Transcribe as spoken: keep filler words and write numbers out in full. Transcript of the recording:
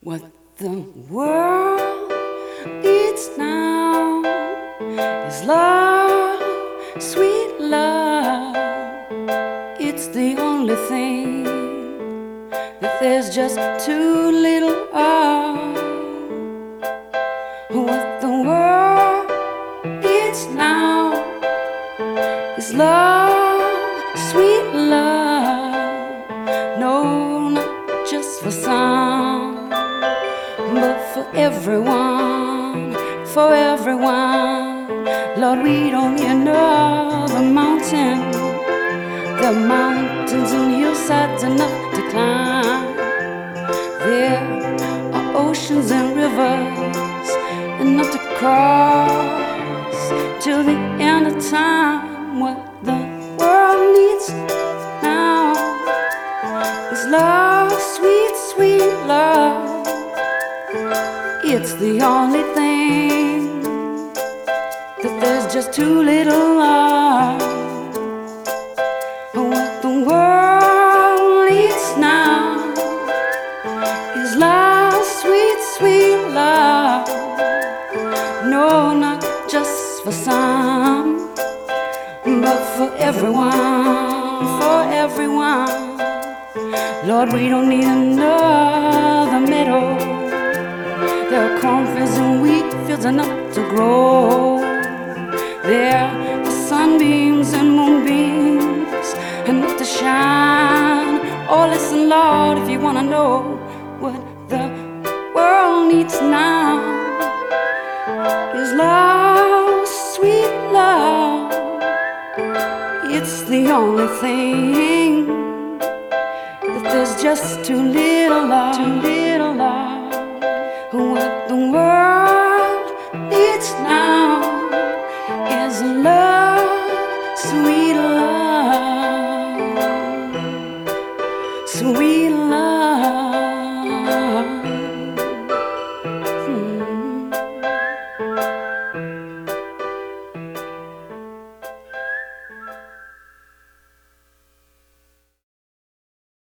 What the world needs now is love, sweet love. It's the only thing that there's just too little of. What the world needs now is love, sweet love. No, not just for some, but for everyone, for everyone. Lord, we don't need another mountain. The mountains and hillsides enough to climb. There are oceans and rivers enough to cross till the end of time. What the world needs now is love, sweet, sweet love. It's the only thing that there's just too little of. What the world needs now is love, sweet, sweet love. No, not just for some, but for everyone, for everyone. Lord, we don't need another meadow. There are cornfields and wheat fields enough to grow. There are sunbeams and moonbeams enough to shine. Oh, listen, Lord, if you want to know what the world needs now is love, sweet love. It's the only thing that there's just too little of, too little of. What the world needs now is love, sweet love, sweet love.